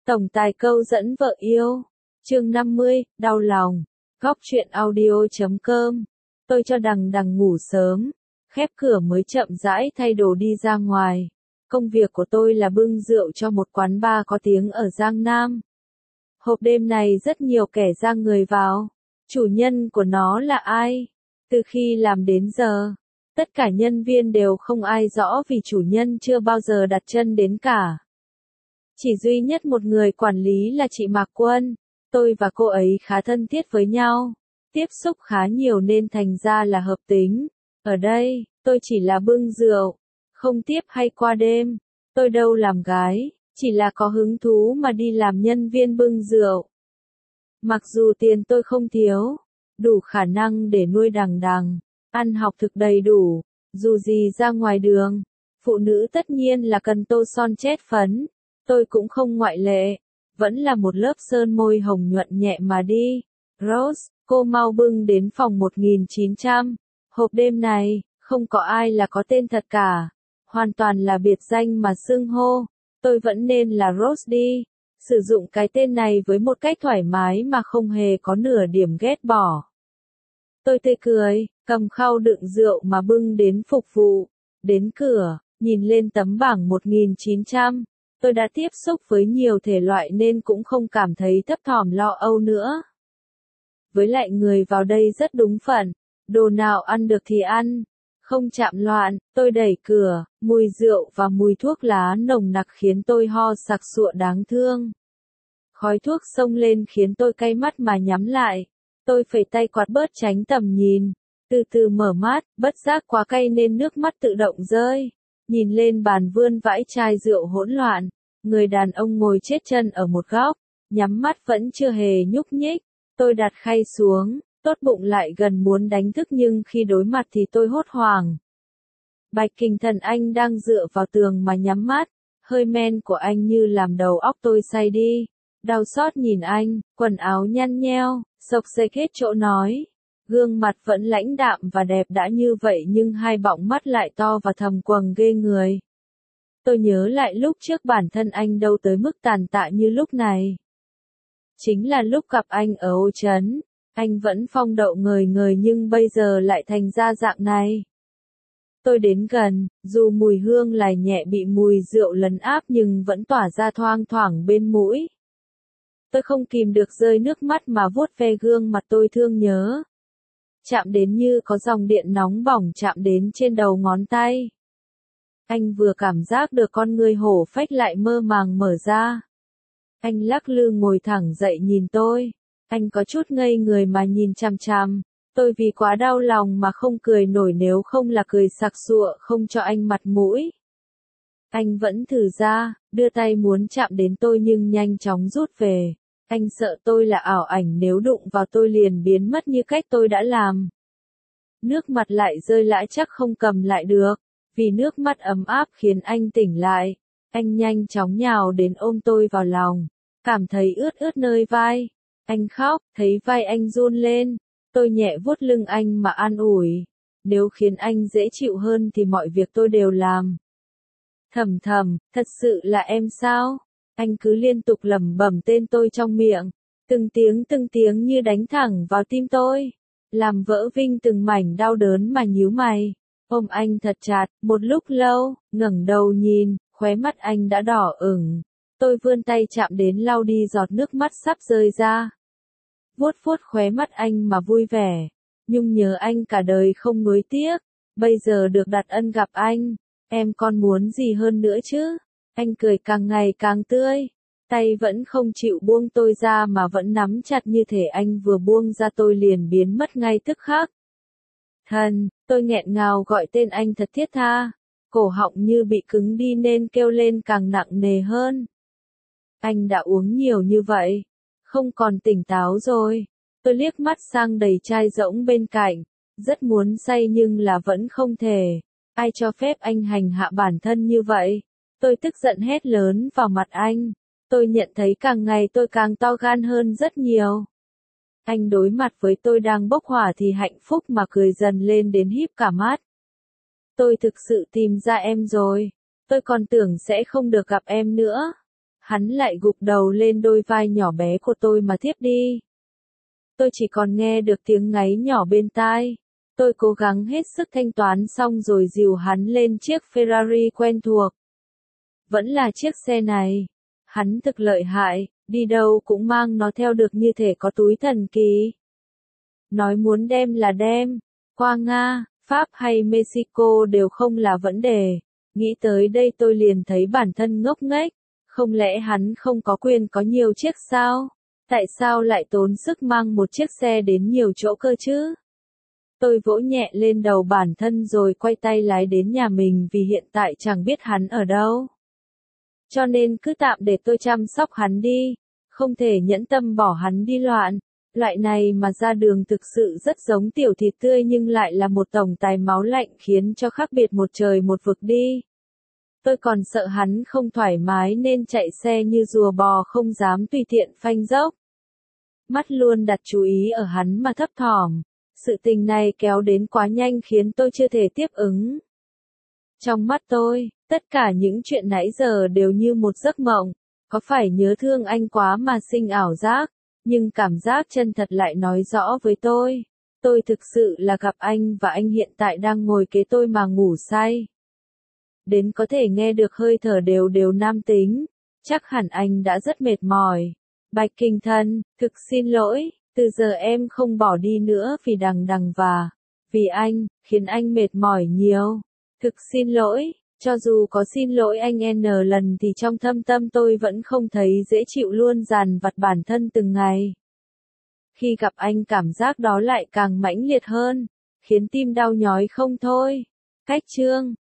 Tổng tài câu dẫn vợ yêu. Chương 50, đau lòng. Góc truyện audio.com. Tôi cho đằng đằng ngủ sớm, khép cửa mới chậm rãi thay đồ đi ra ngoài. Công việc của tôi là bưng rượu cho một quán bar có tiếng ở Giang Nam. Hộp đêm này rất nhiều kẻ ra người vào. Chủ nhân của nó là ai? Từ khi làm đến giờ, tất cả nhân viên đều không ai rõ vì chủ nhân chưa bao giờ đặt chân đến cả. Chỉ duy nhất một người quản lý là chị Mạc Quân. Tôi và cô ấy khá thân thiết với nhau, tiếp xúc khá nhiều nên thành ra là hợp tính. Ở đây, tôi chỉ là bưng rượu, không tiếp hay qua đêm. Tôi đâu làm gái, chỉ là có hứng thú mà đi làm nhân viên bưng rượu. Mặc dù tiền tôi không thiếu, đủ khả năng để nuôi đằng đằng, ăn học thực đầy đủ, dù gì ra ngoài đường, phụ nữ tất nhiên là cần tô son chét phấn. Tôi cũng không ngoại lệ, vẫn là một lớp sơn môi hồng nhuận nhẹ mà đi. Rose, cô mau bưng đến phòng 1900. Hộp đêm này, không có ai là có tên thật cả. Hoàn toàn là biệt danh mà xưng hô. Tôi vẫn nên là Rose đi. Sử dụng cái tên này với một cách thoải mái mà không hề có nửa điểm ghét bỏ. Tôi tươi cười, cầm khao đựng rượu mà bưng đến phục vụ. Đến cửa, nhìn lên tấm bảng 1900. Tôi đã tiếp xúc với nhiều thể loại nên cũng không cảm thấy thấp thỏm lo âu nữa. Với lại người vào đây rất đúng phận, đồ nào ăn được thì ăn, không chạm loạn. Tôi đẩy cửa, mùi rượu và mùi thuốc lá nồng nặc khiến tôi ho sặc sụa đáng thương. Khói thuốc xông lên khiến tôi cay mắt mà nhắm lại. Tôi phẩy tay quạt bớt tránh tầm nhìn, từ từ mở mắt, bất giác quá cay nên nước mắt tự động rơi. Nhìn lên bàn vươn vãi chai rượu hỗn loạn, người đàn ông ngồi chết chân ở một góc, nhắm mắt vẫn chưa hề nhúc nhích. Tôi đặt khay xuống, tốt bụng lại gần muốn đánh thức nhưng khi đối mặt thì tôi hốt hoảng. Bạch Kình Thần anh đang dựa vào tường mà nhắm mắt, hơi men của anh như làm đầu óc tôi say đi. Đau xót nhìn anh, quần áo nhăn nheo, xộc xệch hết chỗ nói. Gương mặt vẫn lãnh đạm và đẹp đã như vậy nhưng hai bọng mắt lại to và thầm quầng ghê người. Tôi nhớ lại lúc trước bản thân anh đâu tới mức tàn tạ như lúc này. Chính là lúc gặp anh ở Ô Trấn, anh vẫn phong đậu ngời ngời nhưng bây giờ lại thành ra dạng này. Tôi đến gần, dù mùi hương lài nhẹ bị mùi rượu lấn áp nhưng vẫn tỏa ra thoang thoảng bên mũi. Tôi không kìm được rơi nước mắt mà vuốt ve gương mặt tôi thương nhớ. Chạm đến như có dòng điện nóng bỏng chạm đến trên đầu ngón tay. Anh vừa cảm giác được con người hổ phách lại mơ màng mở ra. Anh lắc lư ngồi thẳng dậy nhìn tôi. Anh có chút ngây người mà nhìn chằm chằm. Tôi vì quá đau lòng mà không cười nổi nếu không là cười sặc sụa không cho anh mặt mũi. Anh vẫn thử ra, đưa tay muốn chạm đến tôi nhưng nhanh chóng rút về. Anh sợ tôi là ảo ảnh nếu đụng vào tôi liền biến mất như cách tôi đã làm. Nước mặt lại rơi lã chắc không cầm lại được. Vì nước mắt ấm áp khiến anh tỉnh lại. Anh nhanh chóng nhào đến ôm tôi vào lòng. Cảm thấy ướt ướt nơi vai. Anh khóc, thấy vai anh run lên. Tôi nhẹ vuốt lưng anh mà an ủi. Nếu khiến anh dễ chịu hơn thì mọi việc tôi đều làm. Thầm thầm, thật sự là em sao? Anh cứ liên tục lẩm bẩm tên tôi trong miệng. Từng tiếng như đánh thẳng vào tim tôi. Làm vỡ vinh từng mảnh đau đớn mà nhíu mày. Ôm anh thật chặt, một lúc lâu, ngẩng đầu nhìn, khóe mắt anh đã đỏ ửng. Tôi vươn tay chạm đến lau đi giọt nước mắt sắp rơi ra. Vuốt vuốt khóe mắt anh mà vui vẻ. Nhung nhớ anh cả đời không nuối tiếc. Bây giờ được đặt ân gặp anh. Em còn muốn gì hơn nữa chứ? Anh cười càng ngày càng tươi. Tay vẫn không chịu buông tôi ra mà vẫn nắm chặt như thể anh vừa buông ra tôi liền biến mất ngay tức khắc. Thần, tôi nghẹn ngào gọi tên anh thật thiết tha. Cổ họng như bị cứng đi nên kêu lên càng nặng nề hơn. Anh đã uống nhiều như vậy. Không còn tỉnh táo rồi. Tôi liếc mắt sang đầy chai rỗng bên cạnh. Rất muốn say nhưng là vẫn không thể. Ai cho phép anh hành hạ bản thân như vậy? Tôi tức giận hét lớn vào mặt anh. Tôi nhận thấy càng ngày tôi càng to gan hơn rất nhiều. Anh đối mặt với tôi đang bốc hỏa thì hạnh phúc mà cười dần lên đến híp cả mắt. Tôi thực sự tìm ra em rồi. Tôi còn tưởng sẽ không được gặp em nữa. Hắn lại gục đầu lên đôi vai nhỏ bé của tôi mà thiếp đi. Tôi chỉ còn nghe được tiếng ngáy nhỏ bên tai. Tôi cố gắng hết sức thanh toán xong rồi dìu hắn lên chiếc Ferrari quen thuộc. Vẫn là chiếc xe này. Hắn thực lợi hại, đi đâu cũng mang nó theo được như thể có túi thần kỳ. Nói muốn đem là đem, qua Nga, Pháp hay Mexico đều không là vấn đề. Nghĩ tới đây tôi liền thấy bản thân ngốc nghếch. Không lẽ hắn không có quyền có nhiều chiếc sao? Tại sao lại tốn sức mang một chiếc xe đến nhiều chỗ cơ chứ? Tôi vỗ nhẹ lên đầu bản thân rồi quay tay lái đến nhà mình vì hiện tại chẳng biết hắn ở đâu. Cho nên cứ tạm để tôi chăm sóc hắn đi. Không thể nhẫn tâm bỏ hắn đi loạn. Loại này mà ra đường thực sự rất giống tiểu thịt tươi nhưng lại là một tổng tài máu lạnh khiến cho khác biệt một trời một vực đi. Tôi còn sợ hắn không thoải mái nên chạy xe như rùa bò không dám tùy tiện phanh dốc. Mắt luôn đặt chú ý ở hắn mà thấp thỏm. Sự tình này kéo đến quá nhanh khiến tôi chưa thể tiếp ứng. Trong mắt tôi, tất cả những chuyện nãy giờ đều như một giấc mộng. Có phải nhớ thương anh quá mà sinh ảo giác, nhưng cảm giác chân thật lại nói rõ với tôi. Tôi thực sự là gặp anh và anh hiện tại đang ngồi kế tôi mà ngủ say. Đến có thể nghe được hơi thở đều đều nam tính. Chắc hẳn anh đã rất mệt mỏi. Bạch Kinh Thân, thực xin lỗi, từ giờ em không bỏ đi nữa vì đằng và vì anh, khiến anh mệt mỏi nhiều. Thực xin lỗi, cho dù có xin lỗi anh N lần thì trong thâm tâm tôi vẫn không thấy dễ chịu luôn dằn vặt bản thân từng ngày. Khi gặp anh cảm giác đó lại càng mãnh liệt hơn, khiến tim đau nhói không thôi. Cách chương